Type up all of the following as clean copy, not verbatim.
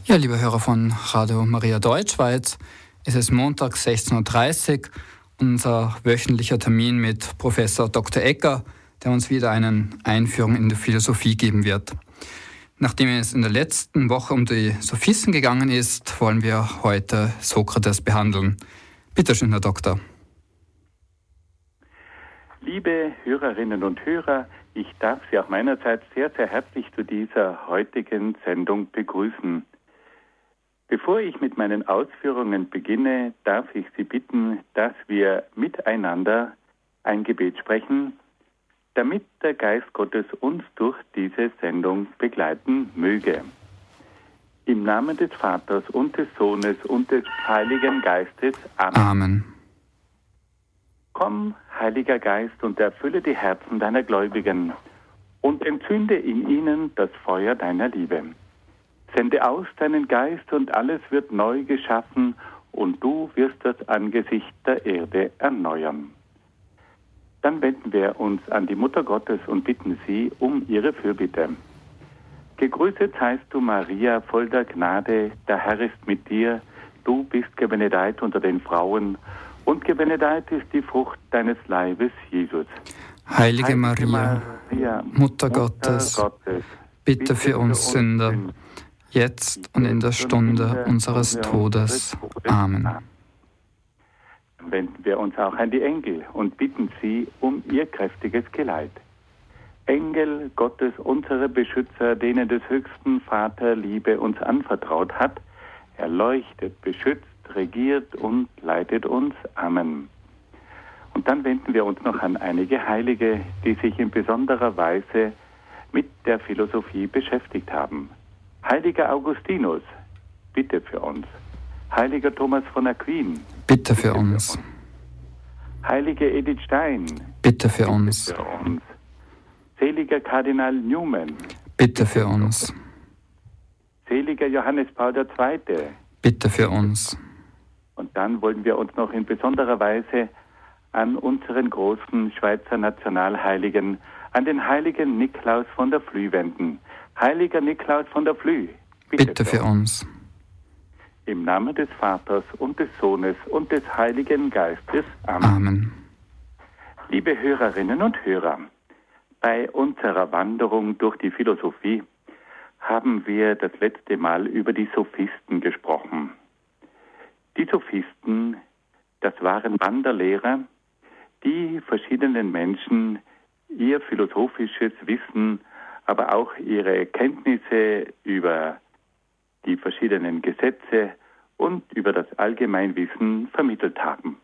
Ja, liebe Hörer von Radio Maria Deutschschweiz, es ist Montag 16.30 Uhr, unser wöchentlicher Termin mit Professor Dr. Egger, der uns wieder eine Einführung in die Philosophie geben wird. Nachdem es in der letzten Woche um die Sophisten gegangen ist, wollen wir heute Sokrates behandeln. Bitte schön, Herr Doktor. Liebe Hörerinnen und Hörer, ich darf Sie auch meinerseits sehr, sehr herzlich zu dieser heutigen Sendung begrüßen. Bevor ich mit meinen Ausführungen beginne, darf ich Sie bitten, dass wir miteinander ein Gebet sprechen, damit der Geist Gottes uns durch diese Sendung begleiten möge. Im Namen des Vaters und des Sohnes und des Heiligen Geistes. Amen. Amen. Komm, Heiliger Geist, und erfülle die Herzen deiner Gläubigen und entzünde in ihnen das Feuer deiner Liebe. Sende aus deinen Geist und alles wird neu geschaffen und du wirst das Angesicht der Erde erneuern. Dann wenden wir uns an die Mutter Gottes und bitten sie um ihre Fürbitte. Gegrüßet seist du, Maria, voll der Gnade, der Herr ist mit dir. Du bist gebenedeit unter den Frauen und gebenedeit ist die Frucht deines Leibes, Jesus. Heilige Maria, Mutter Gottes, bitte für uns Sünder, jetzt und in der Stunde unseres Todes. Amen. Dann wenden wir uns auch an die Engel und bitten sie um ihr kräftiges Geleit. Engel Gottes, unsere Beschützer, denen des höchsten Vater Liebe uns anvertraut hat, erleuchtet, beschützt, regiert und leitet uns. Amen. Und dann wenden wir uns noch an einige Heilige, die sich in besonderer Weise mit der Philosophie beschäftigt haben. Heiliger Augustinus, bitte für uns. Heiliger Thomas von Aquin, bitte für uns. Heilige Edith Stein, bitte für uns. Seliger Kardinal Newman, bitte für uns. Seliger Johannes Paul II, bitte für uns. Und dann wollen wir uns noch in besonderer Weise an unseren großen Schweizer Nationalheiligen, an den heiligen Niklaus von der Flüe wenden. Heiliger Niklaus von der Flüe, bitte für uns. Im Namen des Vaters und des Sohnes und des Heiligen Geistes. Amen. Amen. Liebe Hörerinnen und Hörer, bei unserer Wanderung durch die Philosophie haben wir das letzte Mal über die Sophisten gesprochen. Die Sophisten, das waren Wanderlehrer, die verschiedenen Menschen ihr philosophisches Wissen, aber auch ihre Kenntnisse über die verschiedenen Gesetze und über das Allgemeinwissen vermittelt haben.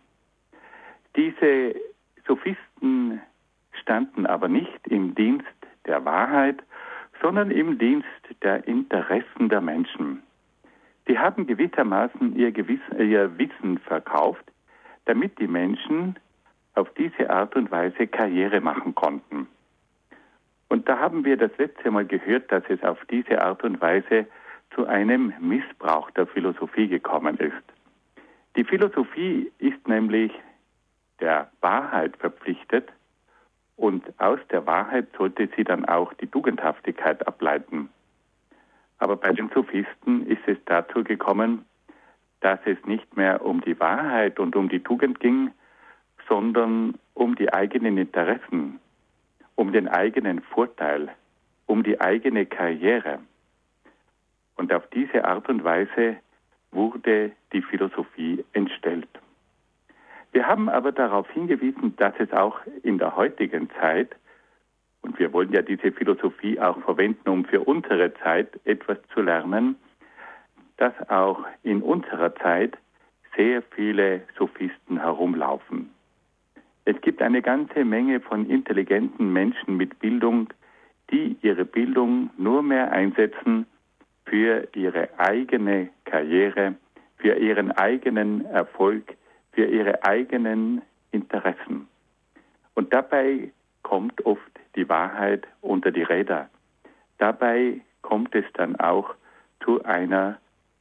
Diese Sophisten standen aber nicht im Dienst der Wahrheit, sondern im Dienst der Interessen der Menschen. Die haben gewissermaßen ihr Wissen verkauft, damit die Menschen auf diese Art und Weise Karriere machen konnten. Und da haben wir das letzte Mal gehört, dass es auf diese Art und Weise zu einem Missbrauch der Philosophie gekommen ist. Die Philosophie ist nämlich der Wahrheit verpflichtet und aus der Wahrheit sollte sie dann auch die Tugendhaftigkeit ableiten. Aber bei den Sophisten ist es dazu gekommen, dass es nicht mehr um die Wahrheit und um die Tugend ging, sondern um die eigenen Interessen, um den eigenen Vorteil, um die eigene Karriere. Und auf diese Art und Weise wurde die Philosophie entstellt. Wir haben aber darauf hingewiesen, dass es auch in der heutigen Zeit, und wir wollen ja diese Philosophie auch verwenden, um für unsere Zeit etwas zu lernen, dass auch in unserer Zeit sehr viele Sophisten herumlaufen. Es gibt eine ganze Menge von intelligenten Menschen mit Bildung, die ihre Bildung nur mehr einsetzen für ihre eigene Karriere, für ihren eigenen Erfolg, für ihre eigenen Interessen. Und dabei kommt oft die Wahrheit unter die Räder. Dabei kommt es dann auch zu einer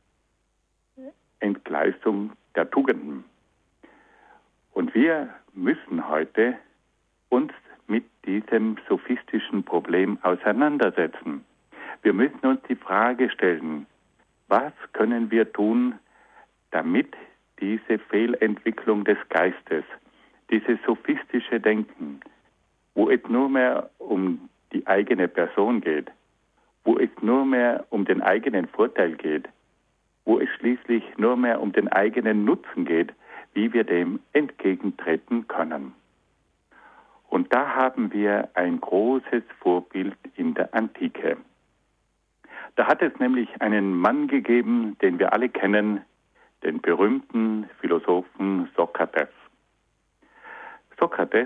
Entgleisung der Tugenden. Und wir müssen heute uns mit diesem sophistischen Problem auseinandersetzen. Wir müssen uns die Frage stellen, Was können wir tun, damit diese Fehlentwicklung des Geistes, dieses sophistische Denken, wo es nur mehr um die eigene Person geht, wo es nur mehr um den eigenen Vorteil geht, wo es schließlich nur mehr um den eigenen Nutzen geht, wie wir dem entgegentreten können. Und da haben wir ein großes Vorbild in der Antike. Da hat es nämlich einen Mann gegeben, den wir alle kennen, den berühmten Philosophen Sokrates. Sokrates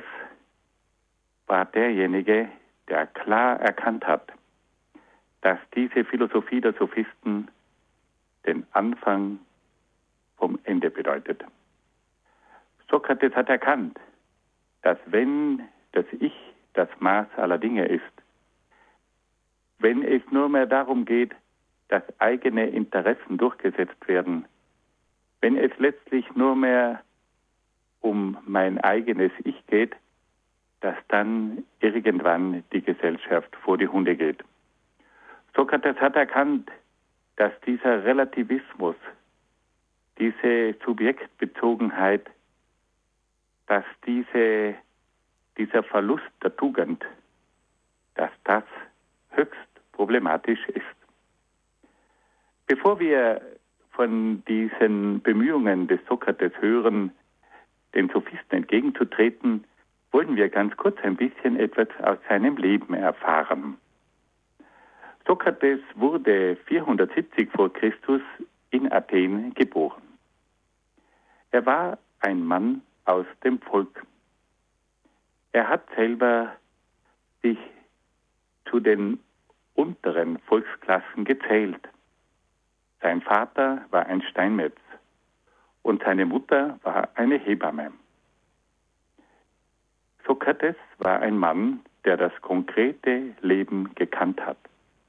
war derjenige, der klar erkannt hat, dass diese Philosophie der Sophisten den Anfang vom Ende bedeutet. Sokrates hat erkannt, dass wenn das Ich das Maß aller Dinge ist, wenn es nur mehr darum geht, dass eigene Interessen durchgesetzt werden, wenn es letztlich nur mehr um mein eigenes Ich geht, dass dann irgendwann die Gesellschaft vor die Hunde geht. Sokrates hat erkannt, dass dieser Relativismus, diese Subjektbezogenheit, dass dieser Verlust der Tugend, dass das höchst problematisch ist. Bevor wir von diesen Bemühungen des Sokrates hören, den Sophisten entgegenzutreten, wollen wir ganz kurz ein bisschen etwas aus seinem Leben erfahren. Sokrates wurde 470 vor Christus in Athen geboren. Er war ein Mann aus dem Volk. Er hat selber sich zu den unteren Volksklassen gezählt. Sein Vater war ein Steinmetz und seine Mutter war eine Hebamme. Sokrates war ein Mann, der das konkrete Leben gekannt hat.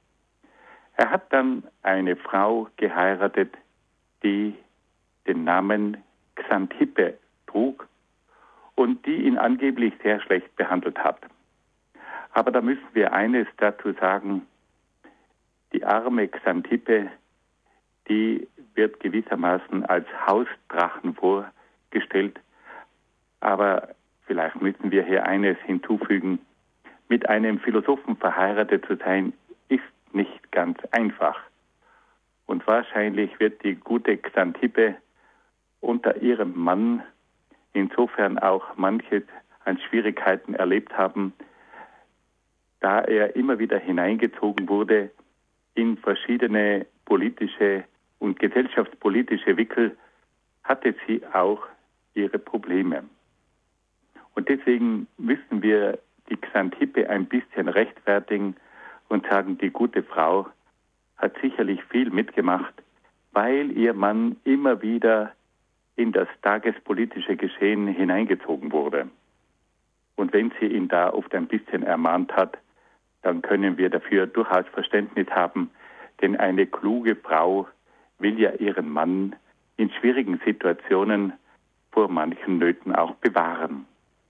Er hat dann eine Frau geheiratet, die den Namen Xanthippe trug und die ihn angeblich sehr schlecht behandelt hat. Aber da müssen wir eines dazu sagen: Die arme Xanthippe, die wird gewissermaßen als Hausdrachen vorgestellt. Aber vielleicht müssen wir hier eines hinzufügen: Mit einem Philosophen verheiratet zu sein, ist nicht ganz einfach. Und wahrscheinlich wird die gute Xanthippe unter ihrem Mann insofern auch manches an Schwierigkeiten erlebt haben, da er immer wieder hineingezogen wurde in verschiedene politische und gesellschaftspolitische Wickel, hatte sie auch ihre Probleme. Und deswegen müssen wir die Xanthippe ein bisschen rechtfertigen und sagen, die gute Frau hat sicherlich viel mitgemacht, weil ihr Mann immer wieder in das tagespolitische Geschehen hineingezogen wurde. Und wenn sie ihn da oft ein bisschen ermahnt hat, dann können wir dafür durchaus Verständnis haben, denn eine kluge Frau will ja ihren Mann in schwierigen Situationen vor manchen Nöten auch bewahren.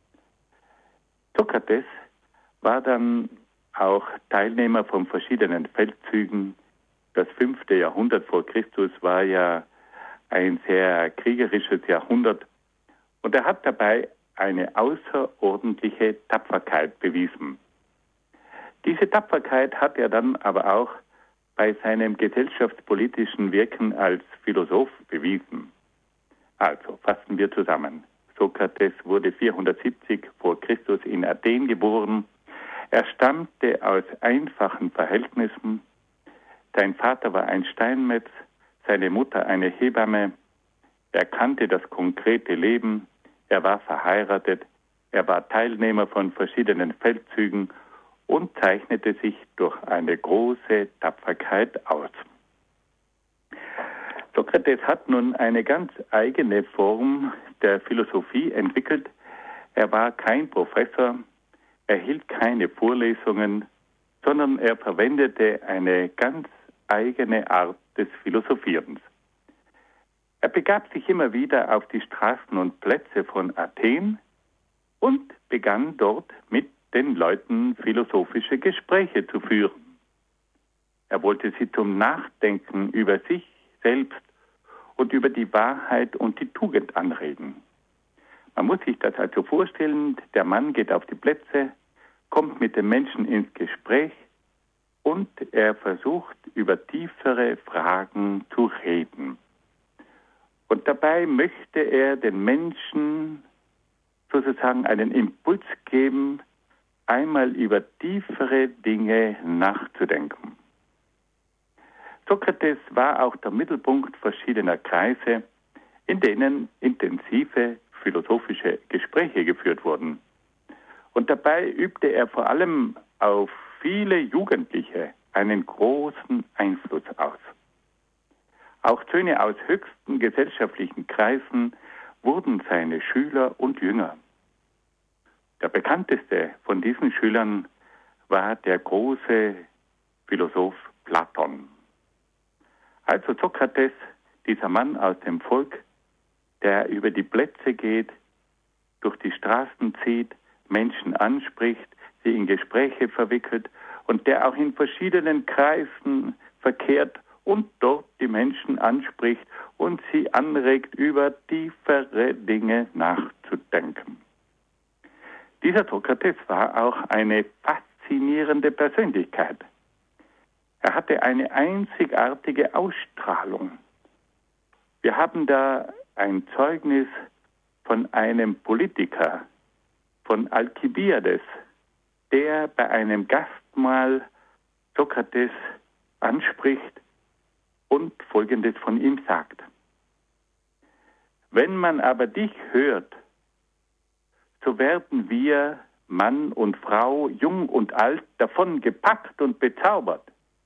Sokrates war dann auch Teilnehmer von verschiedenen Feldzügen. Das 5. Jahrhundert vor Christus war ja ein sehr kriegerisches Jahrhundert und er hat dabei eine außerordentliche Tapferkeit bewiesen. Diese Tapferkeit hat er dann aber auch bei seinem gesellschaftspolitischen Wirken als Philosoph bewiesen. Also fassen wir zusammen. Sokrates wurde 470 vor Christus in Athen geboren. Er stammte aus einfachen Verhältnissen. Sein Vater war ein Steinmetz, seine Mutter eine Hebamme. Er kannte das konkrete Leben. Er war verheiratet. Er war Teilnehmer von verschiedenen Feldzügen und zeichnete sich durch eine große Tapferkeit aus. Sokrates hat nun eine ganz eigene Form der Philosophie entwickelt. Er war kein Professor, er hielt keine Vorlesungen, sondern er verwendete eine ganz eigene Art des Philosophierens. Er begab sich immer wieder auf die Straßen und Plätze von Athen und begann dort mit den Leuten philosophische Gespräche zu führen. Er wollte sie zum Nachdenken über sich selbst und über die Wahrheit und die Tugend anregen. Man muss sich das also vorstellen, der Mann geht auf die Plätze, kommt mit den Menschen ins Gespräch und er versucht, über tiefere Fragen zu reden. Und dabei möchte er den Menschen sozusagen einen Impuls geben, einmal über tiefere Dinge nachzudenken. Sokrates war auch der Mittelpunkt verschiedener Kreise, in denen intensive philosophische Gespräche geführt wurden. Und dabei übte er vor allem auf viele Jugendliche einen großen Einfluss aus. Auch Söhne aus höchsten gesellschaftlichen Kreisen wurden seine Schüler und Jünger. Der bekannteste von diesen Schülern war der große Philosoph Platon. Also Sokrates, dieser Mann aus dem Volk, der über die Plätze geht, durch die Straßen zieht, Menschen anspricht, sie in Gespräche verwickelt und der auch in verschiedenen Kreisen verkehrt und dort die Menschen anspricht und sie anregt, über tiefere Dinge nachzudenken. Dieser Sokrates war auch eine faszinierende Persönlichkeit. Er hatte eine einzigartige Ausstrahlung. Wir haben da ein Zeugnis von einem Politiker, von Alkibiades, der bei einem Gastmahl Sokrates anspricht und Folgendes von ihm sagt. Wenn man aber dich hört, so werden wir, Mann und Frau, jung und alt, davon gepackt und bezaubert.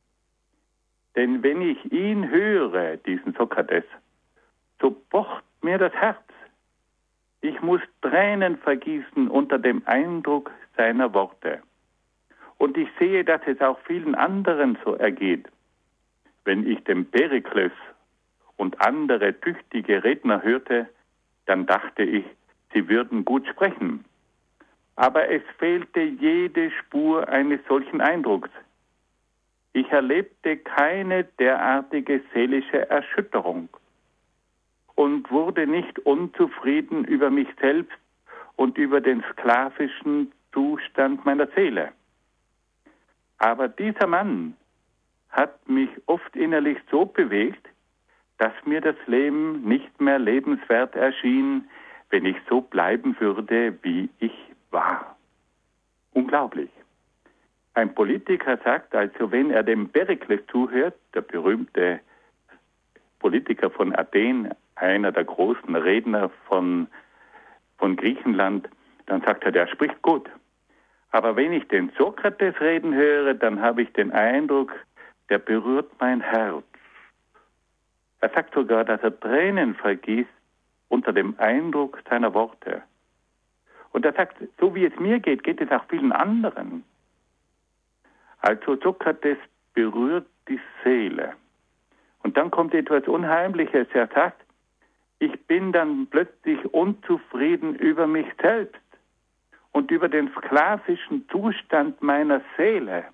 Denn wenn ich ihn höre, diesen Sokrates, so pocht mir das Herz. Ich muss Tränen vergießen unter dem Eindruck seiner Worte. Und ich sehe, dass es auch vielen anderen so ergeht. Wenn ich den Perikles und andere tüchtige Redner hörte, dann dachte ich, sie würden gut sprechen. Aber es fehlte jede Spur eines solchen Eindrucks. Ich erlebte keine derartige seelische Erschütterung und wurde nicht unzufrieden über mich selbst und über den sklavischen Zustand meiner Seele. Aber dieser Mann hat mich oft innerlich so bewegt, dass mir das Leben nicht mehr lebenswert erschien, wenn ich so bleiben würde, wie ich war. Unglaublich. Ein Politiker sagt also, wenn er dem Perikles zuhört, der berühmte Politiker von Athen, einer der großen Redner von Griechenland, dann sagt er, der spricht gut. Aber wenn ich den Sokrates reden höre, dann habe ich den Eindruck, der berührt mein Herz. Er sagt sogar, dass er Tränen vergießt unter dem Eindruck seiner Worte. Und er sagt, so wie es mir geht, geht es auch vielen anderen. Also Sokrates berührt die Seele. Und dann kommt etwas Unheimliches. Er sagt, ich bin dann plötzlich unzufrieden über mich selbst und über den sklavischen Zustand meiner Seele.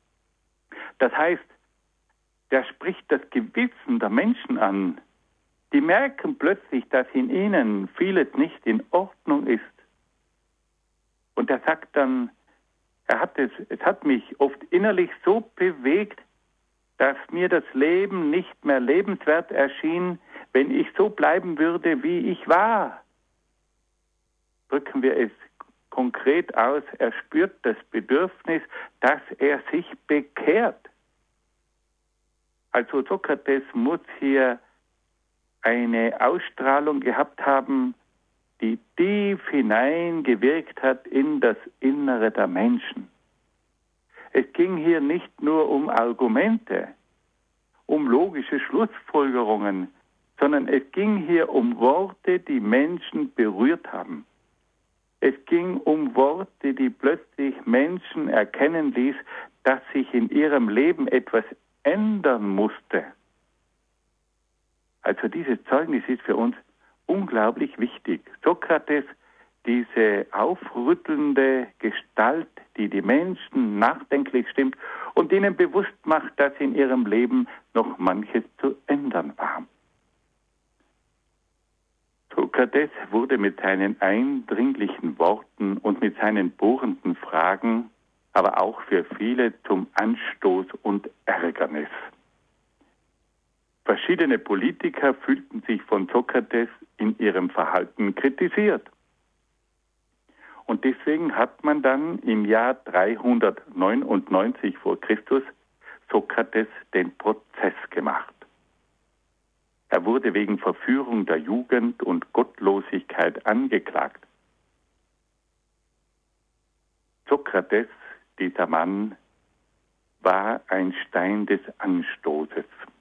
Das heißt, der spricht das Gewissen der Menschen an. Die merken plötzlich, dass in ihnen vieles nicht in Ordnung ist. Und er sagt dann, es hat mich oft innerlich so bewegt, dass mir das Leben nicht mehr lebenswert erschien, wenn ich so bleiben würde, wie ich war. Drücken wir es konkret aus, er spürt das Bedürfnis, dass er sich bekehrt. Also Sokrates muss hier eine Ausstrahlung gehabt haben, die tief hineingewirkt hat in das Innere der Menschen. Es ging hier nicht nur um Argumente, um logische Schlussfolgerungen, sondern es ging hier um Worte, die Menschen berührt haben. Es ging um Worte, die plötzlich Menschen erkennen ließ, dass sich in ihrem Leben etwas ändern musste. Also dieses Zeugnis ist für uns unglaublich wichtig. Sokrates, diese aufrüttelnde Gestalt, die die Menschen nachdenklich stimmt und ihnen bewusst macht, dass in ihrem Leben noch manches zu ändern war. Sokrates wurde mit seinen eindringlichen Worten und mit seinen bohrenden Fragen aber auch für viele zum Anstoß und Ärgernis. Verschiedene Politiker fühlten sich von Sokrates in ihrem Verhalten kritisiert. Und deswegen hat man dann im Jahr 399 vor Christus Sokrates den Prozess gemacht. Er wurde wegen Verführung der Jugend und Gottlosigkeit angeklagt. Sokrates, dieser Mann, war ein Stein des Anstoßes.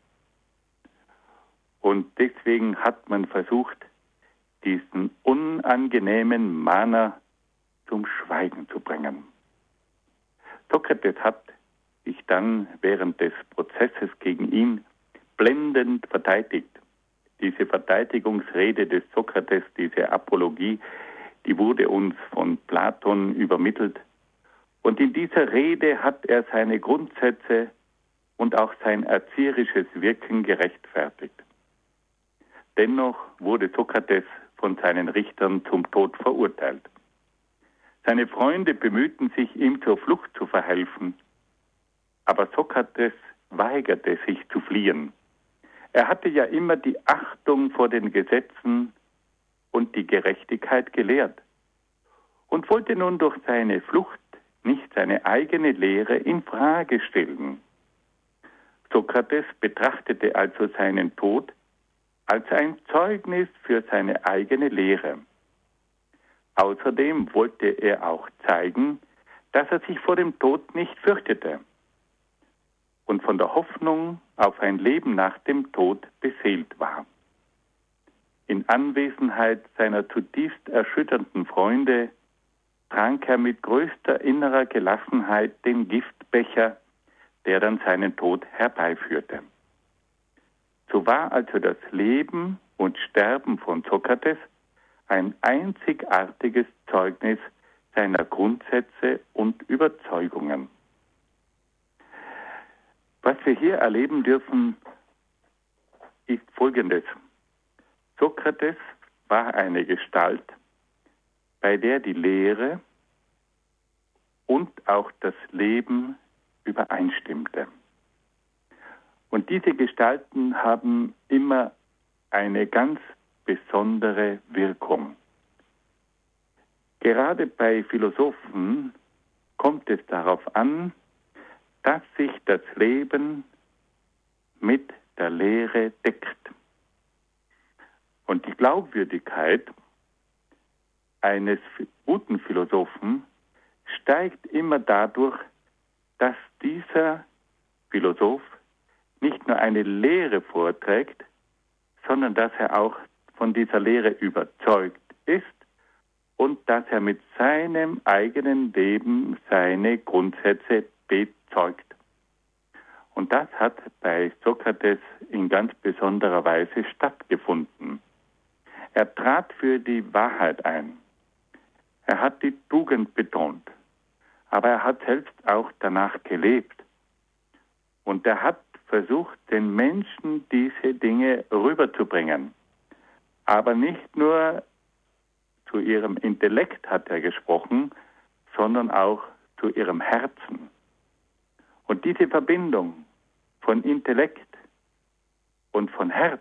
Und deswegen hat man versucht, diesen unangenehmen Mahner zum Schweigen zu bringen. Sokrates hat sich dann während des Prozesses gegen ihn blendend verteidigt. Diese Verteidigungsrede des Sokrates, diese Apologie, die wurde uns von Platon übermittelt. Und in dieser Rede hat er seine Grundsätze und auch sein erzieherisches Wirken gerechtfertigt. Dennoch wurde Sokrates von seinen Richtern zum Tod verurteilt. Seine Freunde bemühten sich, ihm zur Flucht zu verhelfen, aber Sokrates weigerte sich zu fliehen. Er hatte ja immer die Achtung vor den Gesetzen und die Gerechtigkeit gelehrt und wollte nun durch seine Flucht nicht seine eigene Lehre in Frage stellen. Sokrates betrachtete also seinen Tod als ein Zeugnis für seine eigene Lehre. Außerdem wollte er auch zeigen, dass er sich vor dem Tod nicht fürchtete und von der Hoffnung auf ein Leben nach dem Tod beseelt war. In Anwesenheit seiner zutiefst erschütternden Freunde trank er mit größter innerer Gelassenheit den Giftbecher, der dann seinen Tod herbeiführte. So war also das Leben und Sterben von Sokrates ein einzigartiges Zeugnis seiner Grundsätze und Überzeugungen. Was wir hier erleben dürfen, ist Folgendes. Sokrates war eine Gestalt, bei der die Lehre und auch das Leben übereinstimmte. Und diese Gestalten haben immer eine ganz besondere Wirkung. Gerade bei Philosophen kommt es darauf an, dass sich das Leben mit der Lehre deckt. Und die Glaubwürdigkeit eines guten Philosophen steigt immer dadurch, dass dieser Philosoph nicht nur eine Lehre vorträgt, sondern dass er auch von dieser Lehre überzeugt ist und dass er mit seinem eigenen Leben seine Grundsätze bezeugt. Und das hat bei Sokrates in ganz besonderer Weise stattgefunden. Er trat für die Wahrheit ein. Er hat die Tugend betont, aber er hat selbst auch danach gelebt. Und er hat versucht, den Menschen diese Dinge rüberzubringen. Aber nicht nur zu ihrem Intellekt hat er gesprochen, sondern auch zu ihrem Herzen. Und diese Verbindung von Intellekt und von Herz,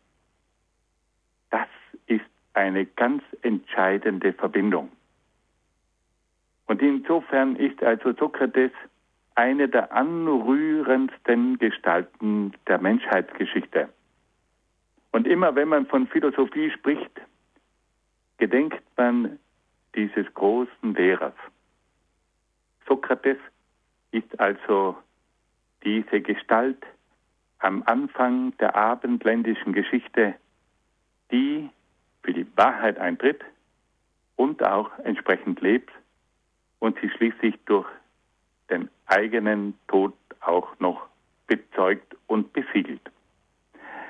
das ist eine ganz entscheidende Verbindung. Und insofern ist also Sokrates eine der anrührendsten Gestalten der Menschheitsgeschichte. Und immer wenn man von Philosophie spricht, gedenkt man dieses großen Lehrers. Sokrates ist also diese Gestalt am Anfang der abendländischen Geschichte, die für die Wahrheit eintritt und auch entsprechend lebt und sie schließlich durch den eigenen Tod auch noch bezeugt und besiegelt.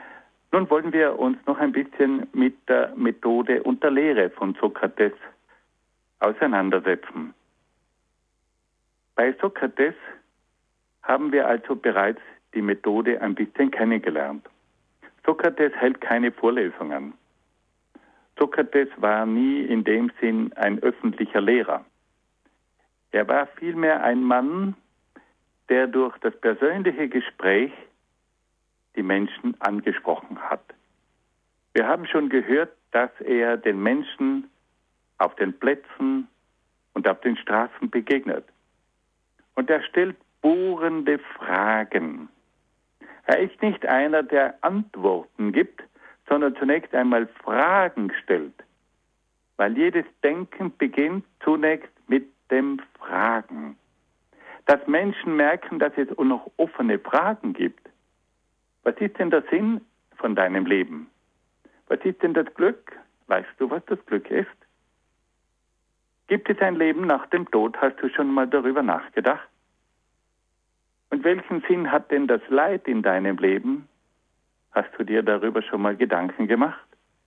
Nun wollen wir uns noch ein bisschen mit der Methode und der Lehre von Sokrates auseinandersetzen. Bei Sokrates haben wir also bereits die Methode ein bisschen kennengelernt. Sokrates hält keine Vorlesungen. Sokrates war nie in dem Sinn ein öffentlicher Lehrer. Er war vielmehr ein Mann, der durch das persönliche Gespräch die Menschen angesprochen hat. Wir haben schon gehört, dass er den Menschen auf den Plätzen und auf den Straßen begegnet. Und er stellt bohrende Fragen. Er ist nicht einer, der Antworten gibt, sondern zunächst einmal Fragen stellt. Weil jedes Denken beginnt zunächst mit dem Fragen. Dass Menschen merken, dass es noch offene Fragen gibt. Was ist denn der Sinn von deinem Leben? Was ist denn das Glück? Weißt du, was das Glück ist? Gibt es ein Leben nach dem Tod? Hast du schon mal darüber nachgedacht? Und welchen Sinn hat denn das Leid in deinem Leben? Hast du dir darüber schon mal Gedanken gemacht?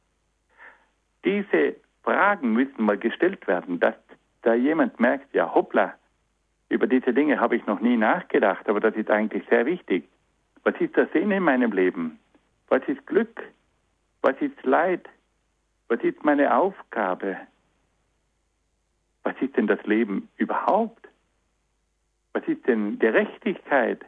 Diese Fragen müssen mal gestellt werden, dass da jemand merkt, ja hoppla, über diese Dinge habe ich noch nie nachgedacht, aber das ist eigentlich sehr wichtig. Was ist der Sinn in meinem Leben? Was ist Glück? Was ist Leid? Was ist meine Aufgabe? Was ist denn das Leben überhaupt? Was ist denn Gerechtigkeit?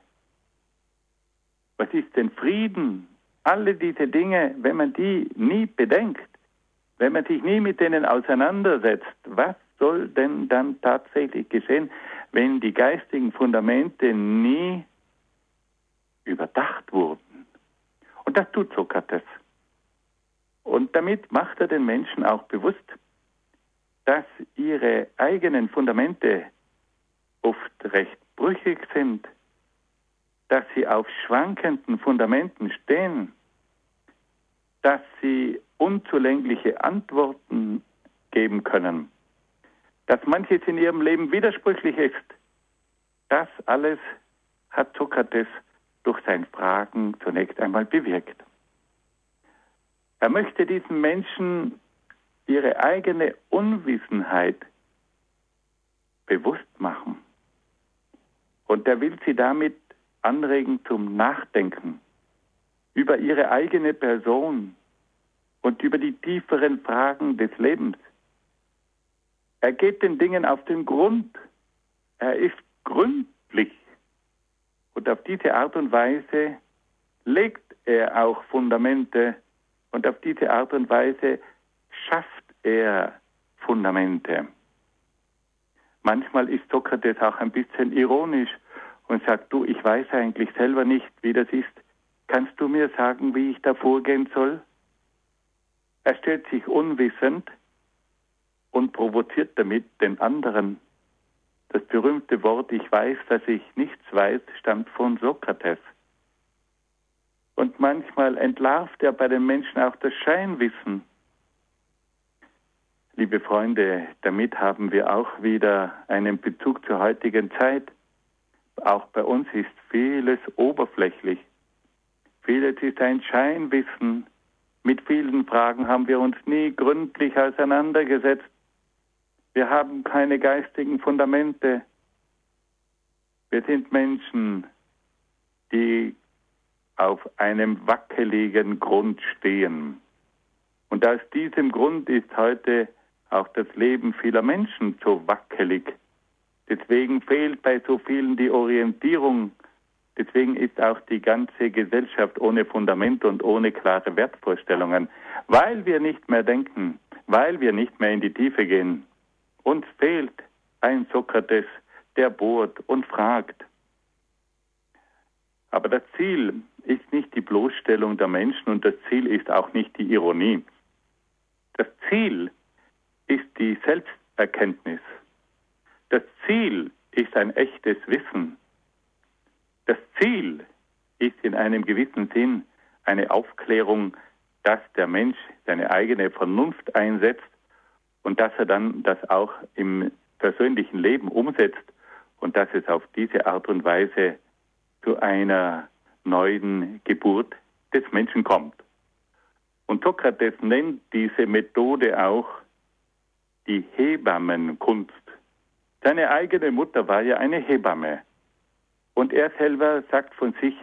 Was ist denn Frieden? Alle diese Dinge, wenn man die nie bedenkt, wenn man sich nie mit denen auseinandersetzt, was soll denn dann tatsächlich geschehen, wenn die geistigen Fundamente nie überdacht wurden? Und das tut Sokrates. Und damit macht er den Menschen auch bewusst, dass ihre eigenen Fundamente oft recht brüchig sind, dass sie auf schwankenden Fundamenten stehen, dass sie unzulängliche Antworten geben können, dass manches in ihrem Leben widersprüchlich ist. Das alles hat Sokrates durch sein Fragen zunächst einmal bewirkt. Er möchte diesen Menschen ihre eigene Unwissenheit bewusst machen. Und er will sie damit anregen zum Nachdenken über ihre eigene Person und über die tieferen Fragen des Lebens. Er geht den Dingen auf den Grund. Er ist gründlich. Und auf diese Art und Weise legt er auch Fundamente und auf diese Art und Weise schafft er Fundamente. Manchmal ist Sokrates auch ein bisschen ironisch und sagt, du, ich weiß eigentlich selber nicht, wie das ist. Kannst du mir sagen, wie ich da vorgehen soll? Er stellt sich unwissend und provoziert damit den anderen. Das berühmte Wort, ich weiß, dass ich nichts weiß, stammt von Sokrates. Und manchmal entlarvt er bei den Menschen auch das Scheinwissen. Liebe Freunde, damit haben wir auch wieder einen Bezug zur heutigen Zeit. Auch bei uns ist vieles oberflächlich. Vieles ist ein Scheinwissen. Mit vielen Fragen haben wir uns nie gründlich auseinandergesetzt. Wir haben keine geistigen Fundamente. Wir sind Menschen, die auf einem wackeligen Grund stehen. Und aus diesem Grund ist heute auch das Leben vieler Menschen so wackelig. Deswegen fehlt bei so vielen die Orientierung. Deswegen ist auch die ganze Gesellschaft ohne Fundament und ohne klare Wertvorstellungen, weil wir nicht mehr denken, weil wir nicht mehr in die Tiefe gehen. Uns fehlt ein Sokrates, der bohrt und fragt. Aber das Ziel ist nicht die Bloßstellung der Menschen und das Ziel ist auch nicht die Ironie. Das Ziel ist die Selbsterkenntnis. Das Ziel ist ein echtes Wissen. Das Ziel ist in einem gewissen Sinn eine Aufklärung, dass der Mensch seine eigene Vernunft einsetzt und dass er dann das auch im persönlichen Leben umsetzt und dass es auf diese Art und Weise zu einer neuen Geburt des Menschen kommt. Und Sokrates nennt diese Methode auch die Hebammenkunst. Seine eigene Mutter war ja eine Hebamme. Und er selber sagt von sich,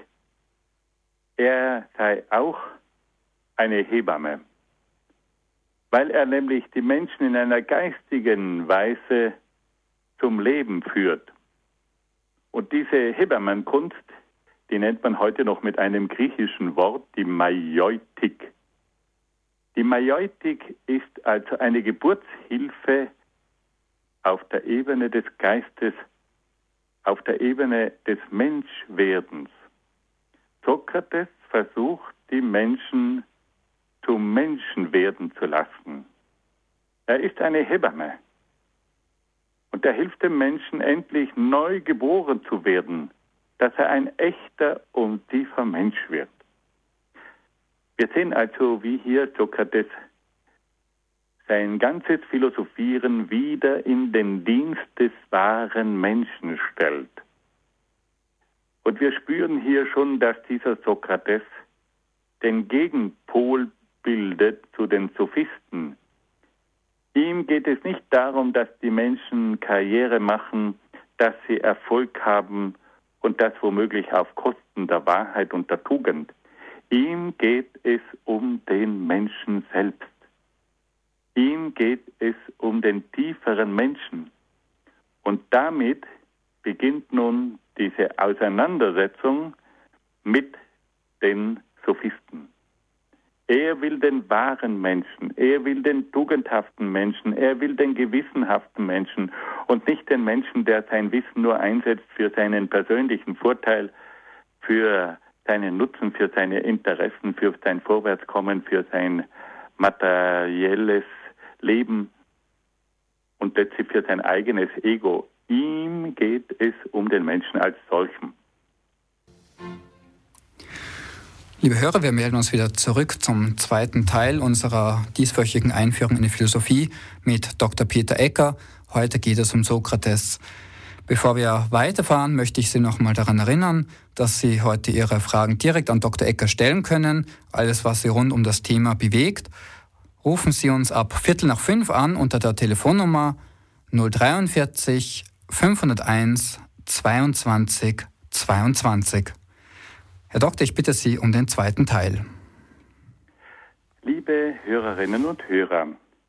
er sei auch eine Hebamme, weil er nämlich die Menschen in einer geistigen Weise zum Leben führt. Und diese Hebammenkunst, die nennt man heute noch mit einem griechischen Wort, die Maiotik. Die Maiotik ist also eine Geburtshilfe auf der Ebene des Geistes, auf der Ebene des Menschwerdens. Sokrates versucht, die Menschen zum Menschen werden zu lassen. Er ist eine Hebamme. Und er hilft dem Menschen endlich neu geboren zu werden, dass er ein echter und tiefer Mensch wird. Wir sehen also, wie hier Sokrates sein ganzes Philosophieren wieder in den Dienst des wahren Menschen stellt. Und wir spüren hier schon, dass dieser Sokrates den Gegenpol bildet zu den Sophisten. Ihm geht es nicht darum, dass die Menschen Karriere machen, dass sie Erfolg haben und das womöglich auf Kosten der Wahrheit und der Tugend. Ihm geht es um den Menschen selbst. Ihm geht es um den tieferen Menschen. Und damit beginnt nun diese Auseinandersetzung mit den Sophisten. Er will den wahren Menschen, er will den tugendhaften Menschen, er will den gewissenhaften Menschen und nicht den Menschen, der sein Wissen nur einsetzt für seinen persönlichen Vorteil, für seinen Nutzen, für seine Interessen, für sein Vorwärtskommen, für sein materielles Leben und letztlich für sein eigenes Ego. Ihm geht es um den Menschen als solchen. Liebe Hörer, wir melden uns wieder zurück zum zweiten Teil unserer dieswöchigen Einführung in die Philosophie mit Dr. Peter Ecker. Heute geht es um Sokrates. Bevor wir weiterfahren, möchte ich Sie noch mal daran erinnern, dass Sie heute Ihre Fragen direkt an Dr. Ecker stellen können. Alles, was Sie rund um das Thema bewegt, rufen Sie uns ab 4:45 an unter der Telefonnummer 043 501 22 22. Herr Doktor, ich bitte Sie um den zweiten Teil. Liebe Hörerinnen und Hörer,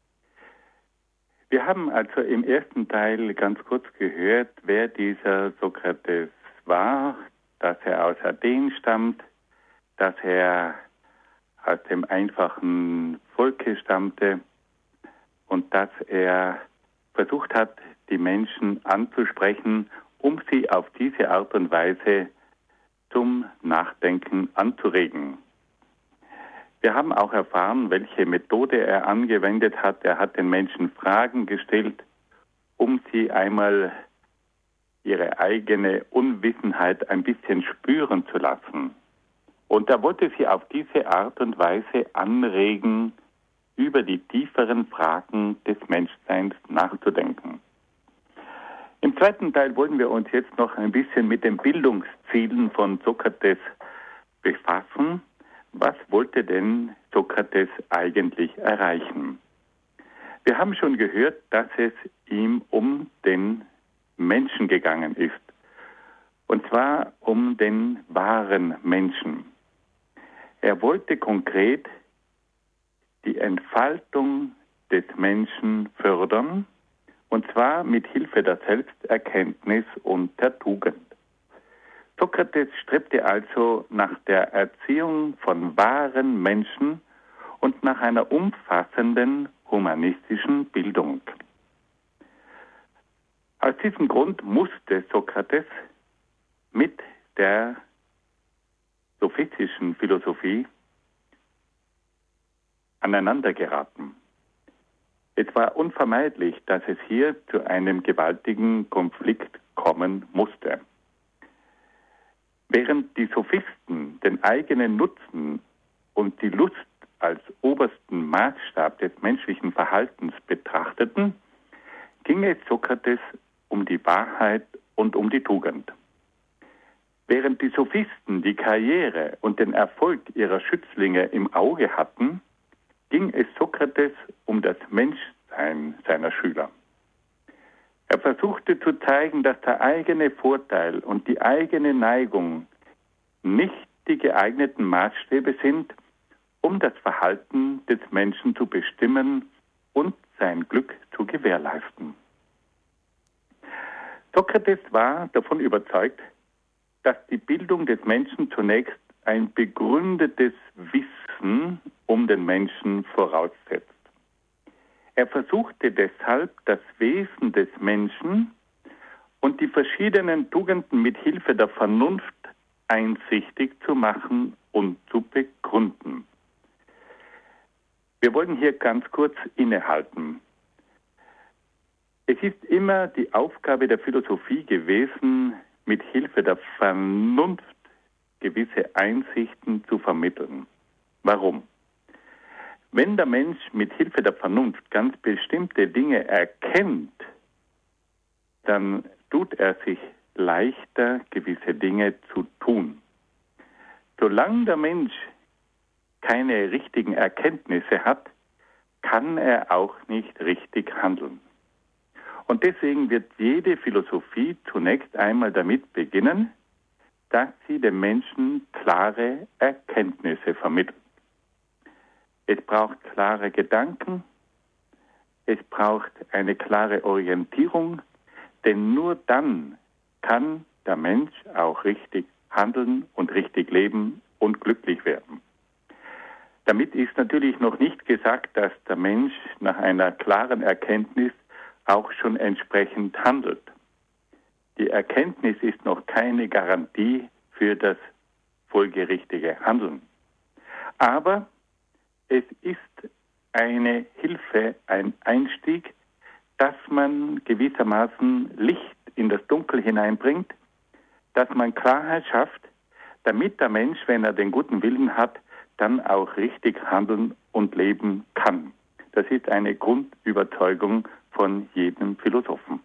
wir haben also im ersten Teil ganz kurz gehört, wer dieser Sokrates war, dass er aus Athen stammt, dass er aus dem einfachen Volke stammte und dass er versucht hat, die Menschen anzusprechen, um sie auf diese Art und Weise zum Nachdenken anzuregen. Wir haben auch erfahren, welche Methode er angewendet hat. Er hat den Menschen Fragen gestellt, um sie einmal ihre eigene Unwissenheit ein bisschen spüren zu lassen. Und er wollte sie auf diese Art und Weise anregen, über die tieferen Fragen des Menschseins nachzudenken. Im zweiten Teil wollen wir uns jetzt noch ein bisschen mit den Bildungszielen von Sokrates befassen. Was wollte denn Sokrates eigentlich erreichen? Wir haben schon gehört, dass es ihm um den Menschen gegangen ist. Und zwar um den wahren Menschen. Er wollte konkret die Entfaltung des Menschen fördern, und zwar mit Hilfe der Selbsterkenntnis und der Tugend. Sokrates strebte also nach der Erziehung von wahren Menschen und nach einer umfassenden humanistischen Bildung. Aus diesem Grund musste Sokrates mit der sophistischen Philosophie aneinandergeraten. Es war unvermeidlich, dass es hier zu einem gewaltigen Konflikt kommen musste. Während die Sophisten den eigenen Nutzen und die Lust als obersten Maßstab des menschlichen Verhaltens betrachteten, ging es Sokrates um die Wahrheit und um die Tugend. Während die Sophisten die Karriere und den Erfolg ihrer Schützlinge im Auge hatten, ging es Sokrates um das Menschsein ein seiner Schüler. Er versuchte zu zeigen, dass der eigene Vorteil und die eigene Neigung nicht die geeigneten Maßstäbe sind, um das Verhalten des Menschen zu bestimmen und sein Glück zu gewährleisten. Sokrates war davon überzeugt, dass die Bildung des Menschen zunächst ein begründetes Wissen um den Menschen voraussetzt. Er versuchte deshalb, das Wesen des Menschen und die verschiedenen Tugenden mit Hilfe der Vernunft einsichtig zu machen und zu begründen. Wir wollen hier ganz kurz innehalten. Es ist immer die Aufgabe der Philosophie gewesen, mit Hilfe der Vernunft gewisse Einsichten zu vermitteln. Warum? Wenn der Mensch mit Hilfe der Vernunft ganz bestimmte Dinge erkennt, dann tut er sich leichter, gewisse Dinge zu tun. Solange der Mensch keine richtigen Erkenntnisse hat, kann er auch nicht richtig handeln. Und deswegen wird jede Philosophie zunächst einmal damit beginnen, dass sie dem Menschen klare Erkenntnisse vermittelt. Es braucht klare Gedanken, es braucht eine klare Orientierung, denn nur dann kann der Mensch auch richtig handeln und richtig leben und glücklich werden. Damit ist natürlich noch nicht gesagt, dass der Mensch nach einer klaren Erkenntnis auch schon entsprechend handelt. Die Erkenntnis ist noch keine Garantie für das folgerichtige Handeln. Aber es ist eine Hilfe, ein Einstieg, dass man gewissermaßen Licht in das Dunkel hineinbringt, dass man Klarheit schafft, damit der Mensch, wenn er den guten Willen hat, dann auch richtig handeln und leben kann. Das ist eine Grundüberzeugung von jedem Philosophen.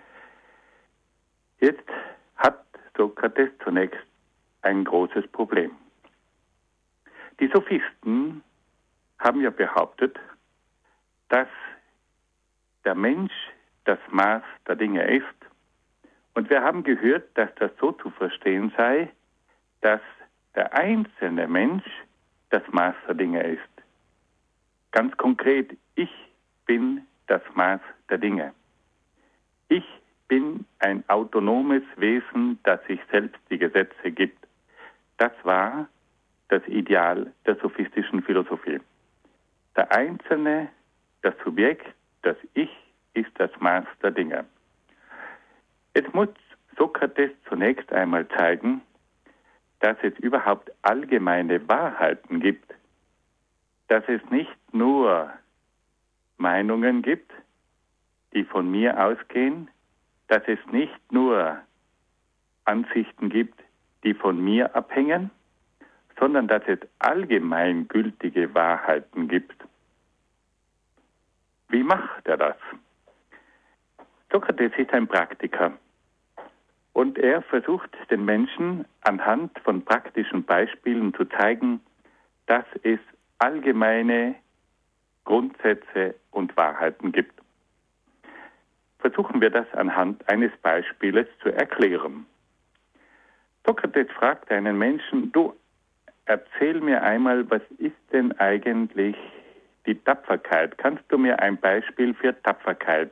Jetzt hat Sokrates zunächst ein großes Problem. Die Sophisten haben ja behauptet, dass der Mensch das Maß der Dinge ist. Und wir haben gehört, dass das so zu verstehen sei, dass der einzelne Mensch das Maß der Dinge ist. Ganz konkret, ich bin das Maß der Dinge. Ich bin ein autonomes Wesen, das sich selbst die Gesetze gibt. Das war das Ideal der sophistischen Philosophie. Der Einzelne, das Subjekt, das Ich, ist das Maß der Dinge. Jetzt muss Sokrates zunächst einmal zeigen, dass es überhaupt allgemeine Wahrheiten gibt, dass es nicht nur Meinungen gibt, die von mir ausgehen, dass es nicht nur Ansichten gibt, die von mir abhängen, sondern dass es allgemeingültige Wahrheiten gibt. Wie macht er das? Sokrates ist ein Praktiker und er versucht den Menschen anhand von praktischen Beispielen zu zeigen, dass es allgemeine Grundsätze und Wahrheiten gibt. Versuchen wir das anhand eines Beispieles zu erklären. Sokrates fragt einen Menschen, du, erzähl mir einmal, was ist denn eigentlich die Tapferkeit? Kannst du mir ein Beispiel für Tapferkeit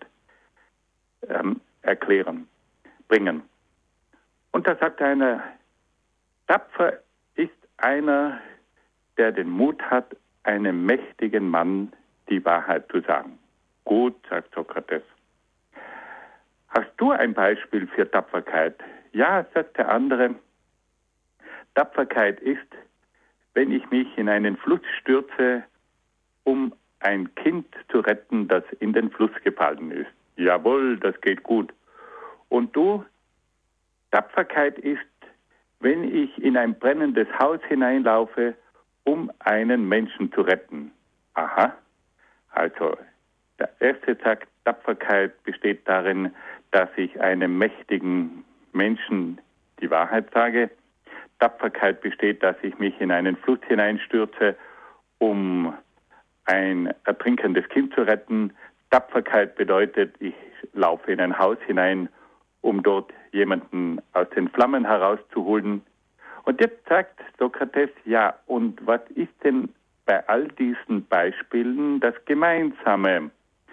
bringen? Und da sagt einer, tapfer ist einer, der den Mut hat, einem mächtigen Mann die Wahrheit zu sagen. Gut, sagt Sokrates. Hast du ein Beispiel für Tapferkeit? Ja, sagt der andere. Tapferkeit ist, wenn ich mich in einen Fluss stürze, um ein Kind zu retten, das in den Fluss gefallen ist. Jawohl, das geht gut. Und du, Tapferkeit ist, wenn ich in ein brennendes Haus hineinlaufe, um einen Menschen zu retten. Aha, also der erste sagt, Tapferkeit besteht darin, dass ich einem mächtigen Menschen die Wahrheit sage. Tapferkeit besteht, dass ich mich in einen Fluss hineinstürze, um ein ertrinkendes Kind zu retten. Tapferkeit bedeutet, ich laufe in ein Haus hinein, um dort jemanden aus den Flammen herauszuholen. Und jetzt sagt Sokrates, ja, und was ist denn bei all diesen Beispielen das Gemeinsame?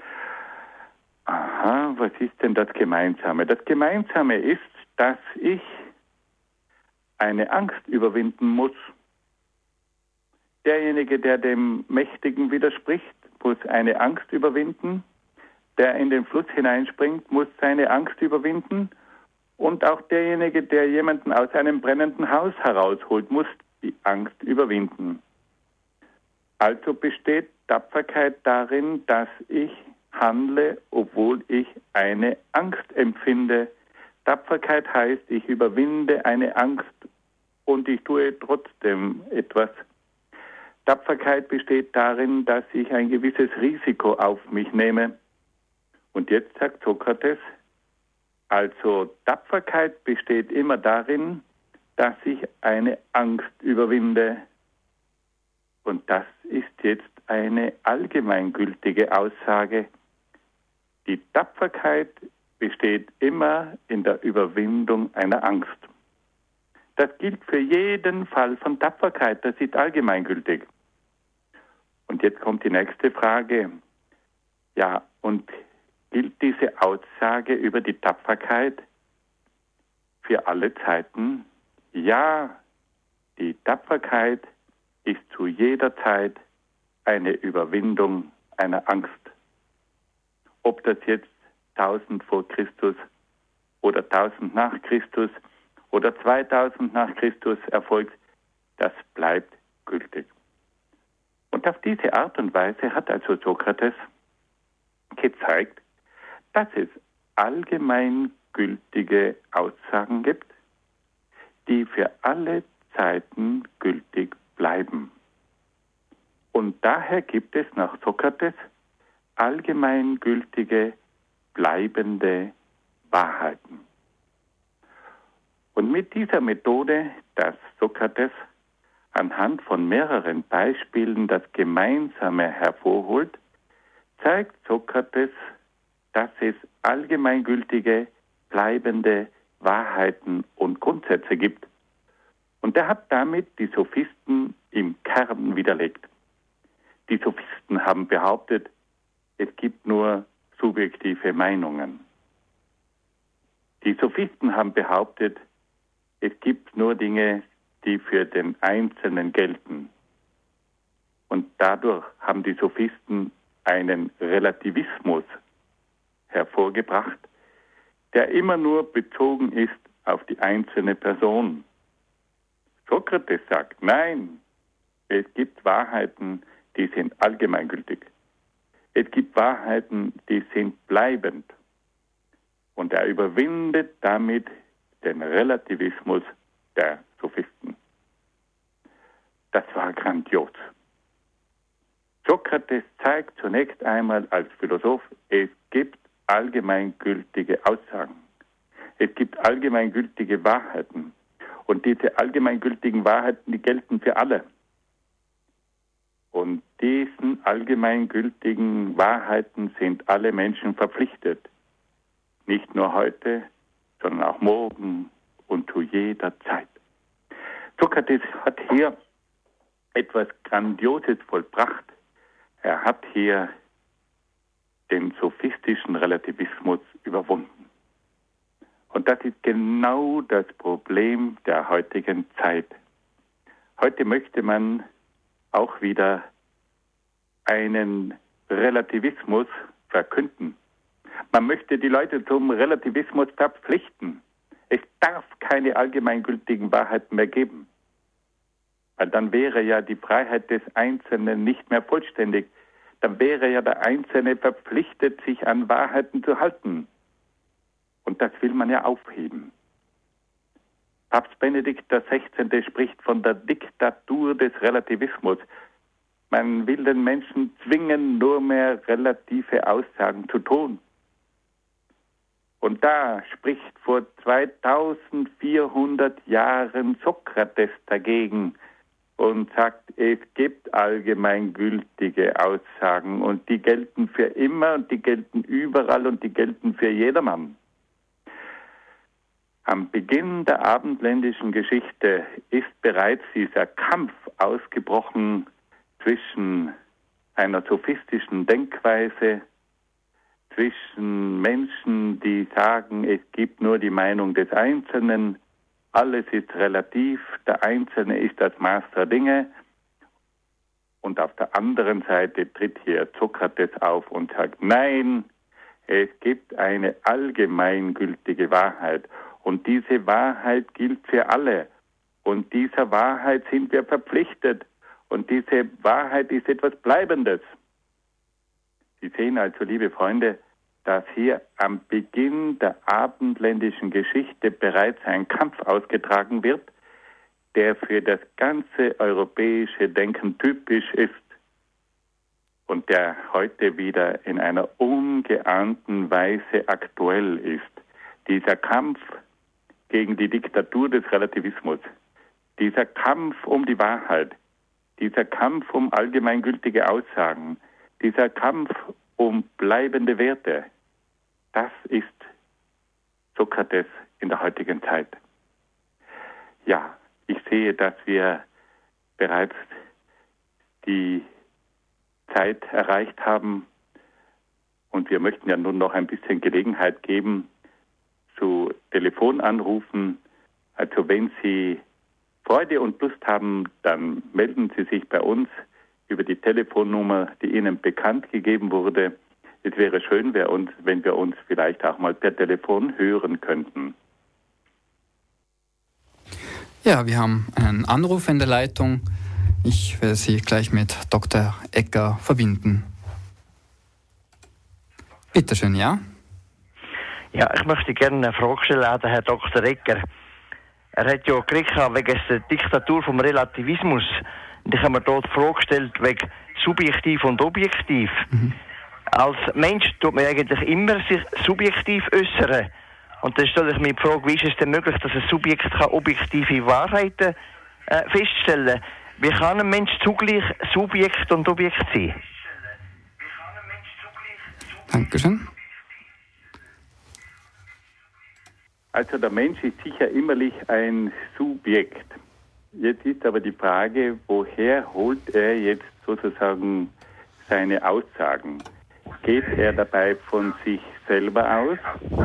Aha, was ist denn das Gemeinsame? Das Gemeinsame ist, dass ich eine Angst überwinden muss. Derjenige, der dem Mächtigen widerspricht, muss eine Angst überwinden. Der in den Fluss hineinspringt, muss seine Angst überwinden. Und auch derjenige, der jemanden aus einem brennenden Haus herausholt, muss die Angst überwinden. Also besteht Tapferkeit darin, dass ich handle, obwohl ich eine Angst empfinde. Tapferkeit heißt, ich überwinde eine Angst und ich tue trotzdem etwas. Tapferkeit besteht darin, dass ich ein gewisses Risiko auf mich nehme. Und jetzt sagt Sokrates, also Tapferkeit besteht immer darin, dass ich eine Angst überwinde. Und das ist jetzt eine allgemeingültige Aussage. Die Tapferkeit besteht immer in der Überwindung einer Angst. Das gilt für jeden Fall von Tapferkeit, das ist allgemeingültig. Und jetzt kommt die nächste Frage. Ja, und gilt diese Aussage über die Tapferkeit für alle Zeiten? Ja, die Tapferkeit ist zu jeder Zeit eine Überwindung einer Angst. Ob das jetzt 1000 vor Christus oder 1000 nach Christus oder 2000 nach Christus erfolgt, das bleibt gültig. Und auf diese Art und Weise hat also Sokrates gezeigt, dass es allgemeingültige Aussagen gibt, die für alle Zeiten gültig bleiben. Und daher gibt es nach Sokrates allgemeingültige, bleibende Wahrheiten. Und mit dieser Methode, dass Sokrates anhand von mehreren Beispielen das Gemeinsame hervorholt, zeigt Sokrates, dass es allgemeingültige, bleibende Wahrheiten und Grundsätze gibt. Und er hat damit die Sophisten im Kern widerlegt. Die Sophisten haben behauptet, es gibt nur subjektive Meinungen. Die Sophisten haben behauptet, es gibt nur Dinge, die für den Einzelnen gelten. Und dadurch haben die Sophisten einen Relativismus hervorgebracht, der immer nur bezogen ist auf die einzelne Person. Sokrates sagt, nein, es gibt Wahrheiten, die sind allgemeingültig. Es gibt Wahrheiten, die sind bleibend. Und er überwindet damit den Relativismus der Sophisten. Das war grandios. Sokrates zeigt zunächst einmal als Philosoph, es gibt allgemeingültige Aussagen. Es gibt allgemeingültige Wahrheiten. Und diese allgemeingültigen Wahrheiten, die gelten für alle. Und diesen allgemeingültigen Wahrheiten sind alle Menschen verpflichtet. Nicht nur heute, sondern auch morgen und zu jeder Zeit. Sokrates hat hier etwas Grandioses vollbracht. Er hat hier den sophistischen Relativismus überwunden. Und das ist genau das Problem der heutigen Zeit. Heute möchte man auch wieder einen Relativismus verkünden. Man möchte die Leute zum Relativismus verpflichten. Es darf keine allgemeingültigen Wahrheiten mehr geben. Weil dann wäre ja die Freiheit des Einzelnen nicht mehr vollständig. Dann wäre ja der Einzelne verpflichtet, sich an Wahrheiten zu halten. Und das will man ja aufheben. Papst Benedikt XVI. Spricht von der Diktatur des Relativismus. Man will den Menschen zwingen, nur mehr relative Aussagen zu tun. Und da spricht vor 2400 Jahren Sokrates dagegen und sagt, es gibt allgemeingültige Aussagen und die gelten für immer und die gelten überall und die gelten für jedermann. Am Beginn der abendländischen Geschichte ist bereits dieser Kampf ausgebrochen zwischen einer sophistischen Denkweise, zwischen Menschen, die sagen, es gibt nur die Meinung des Einzelnen, alles ist relativ, der Einzelne ist das Maß der Dinge. Und auf der anderen Seite tritt hier Sokrates auf und sagt, nein, es gibt eine allgemeingültige Wahrheit. Und diese Wahrheit gilt für alle. Und dieser Wahrheit sind wir verpflichtet. Und diese Wahrheit ist etwas Bleibendes. Sie sehen also, liebe Freunde, dass hier am Beginn der abendländischen Geschichte bereits ein Kampf ausgetragen wird, der für das ganze europäische Denken typisch ist und der heute wieder in einer ungeahnten Weise aktuell ist. Dieser Kampf gegen die Diktatur des Relativismus, dieser Kampf um die Wahrheit, dieser Kampf um allgemeingültige Aussagen, dieser Kampf um bleibende Werte, das ist Sokrates in der heutigen Zeit. Ja, ich sehe, dass wir bereits die Zeit erreicht haben und wir möchten ja nun noch ein bisschen Gelegenheit geben zu Telefonanrufen. Also wenn Sie Freude und Lust haben, dann melden Sie sich bei uns über die Telefonnummer, die Ihnen bekannt gegeben wurde. Es wäre schön, wenn wir uns vielleicht auch mal per Telefon hören könnten. Ja, wir haben einen Anruf in der Leitung. Ich werde Sie gleich mit Dr. Egger verbinden. Bitte schön, ja? Ja, ich möchte gerne eine Frage stellen an den Herrn Dr. Egger. Er hat ja gekriegt wegen der Diktatur vom Relativismus. Und ich habe mir dort die Frage gestellt, wegen subjektiv und objektiv. Als Mensch tut man eigentlich immer sich subjektiv äußern. Und dann stelle ich mir die Frage, wie ist es denn möglich, dass ein Subjekt kann objektive Wahrheiten feststellen kann? Wie kann ein Mensch zugleich Subjekt und Objekt sein? Dankeschön. Also der Mensch ist sicher immerlich ein Subjekt. Jetzt ist aber die Frage, woher holt er jetzt sozusagen seine Aussagen? Geht er dabei von sich selber aus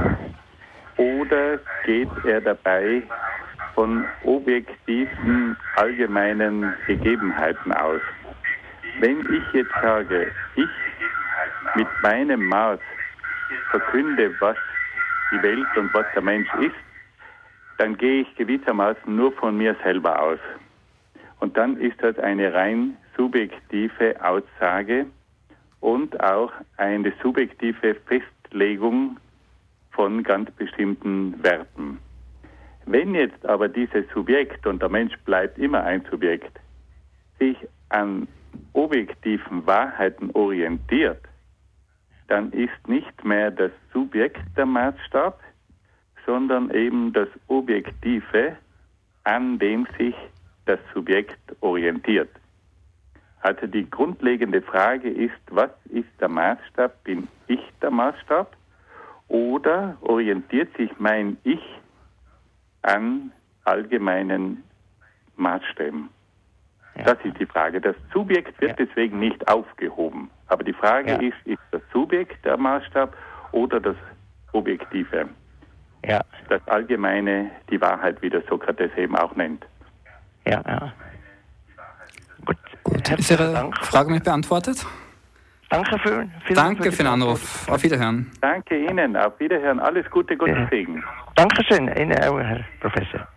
oder geht er dabei von objektiven, allgemeinen Gegebenheiten aus? Wenn ich jetzt sage, ich mit meinem Maß verkünde, was die Welt und was der Mensch ist, dann gehe ich gewissermaßen nur von mir selber aus. Und dann ist das eine rein subjektive Aussage und auch eine subjektive Festlegung von ganz bestimmten Werten. Wenn jetzt aber dieses Subjekt, und der Mensch bleibt immer ein Subjekt, sich an objektiven Wahrheiten orientiert, dann ist nicht mehr das Subjekt der Maßstab, sondern eben das Objektive, an dem sich das Subjekt orientiert. Also die grundlegende Frage ist, was ist der Maßstab? Bin ich der Maßstab? Oder orientiert sich mein Ich an allgemeinen Maßstäben? Ja. Das ist die Frage. Das Subjekt wird deswegen nicht aufgehoben. Aber die Frage ist das Subjekt der Maßstab oder das Objektive? Ja. Das Allgemeine, die Wahrheit, wie der Sokrates eben auch nennt. Ja, ja. Gut. Ist Ihre Frage mit beantwortet? Danke für den Anruf. Auf Wiederhören. Danke Ihnen. Auf Wiederhören. Alles Gute, Gottes Segen. Dankeschön, Ihnen auch, Herr Professor.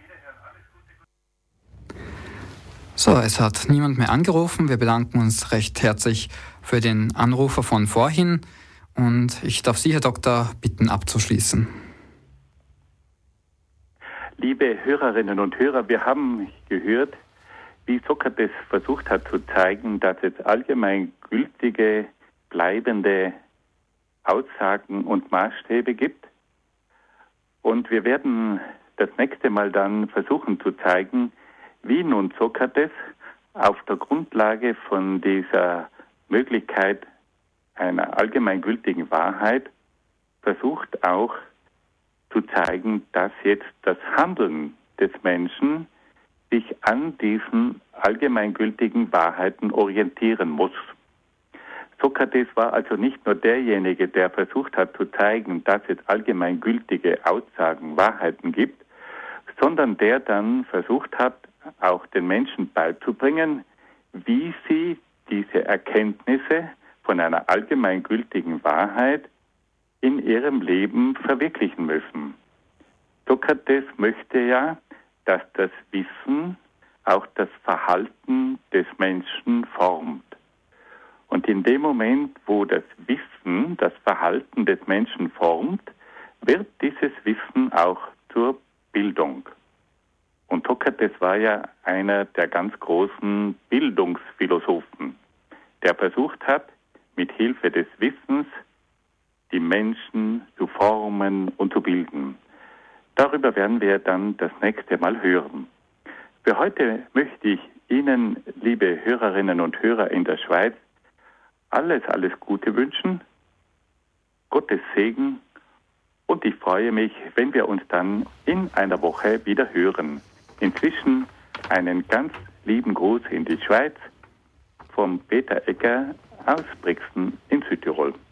So, es hat niemand mehr angerufen. Wir bedanken uns recht herzlich für den Anrufer von vorhin. Und ich darf Sie, Herr Doktor, bitten abzuschließen. Liebe Hörerinnen und Hörer, wir haben gehört, wie Sokrates versucht hat zu zeigen, dass es allgemein gültige, bleibende Aussagen und Maßstäbe gibt. Und wir werden das nächste Mal dann versuchen zu zeigen, wie nun Sokrates auf der Grundlage von dieser Möglichkeit einer allgemeingültigen Wahrheit versucht auch zu zeigen, dass jetzt das Handeln des Menschen sich an diesen allgemeingültigen Wahrheiten orientieren muss. Sokrates war also nicht nur derjenige, der versucht hat zu zeigen, dass es allgemeingültige Aussagen, Wahrheiten gibt, sondern der dann versucht hat, auch den Menschen beizubringen, wie sie diese Erkenntnisse von einer allgemeingültigen Wahrheit in ihrem Leben verwirklichen müssen. Sokrates möchte ja, dass das Wissen auch das Verhalten des Menschen formt. Und in dem Moment, wo das Wissen das Verhalten des Menschen formt, wird dieses Wissen auch zur Bildung. Und Sokrates war ja einer der ganz großen Bildungsphilosophen, der versucht hat, mit Hilfe des Wissens die Menschen zu formen und zu bilden. Darüber werden wir dann das nächste Mal hören. Für heute möchte ich Ihnen, liebe Hörerinnen und Hörer in der Schweiz, alles Gute wünschen, Gottes Segen, und ich freue mich, wenn wir uns dann in einer Woche wieder hören. Inzwischen einen ganz lieben Gruß in die Schweiz vom Peter Egger aus Brixen in Südtirol.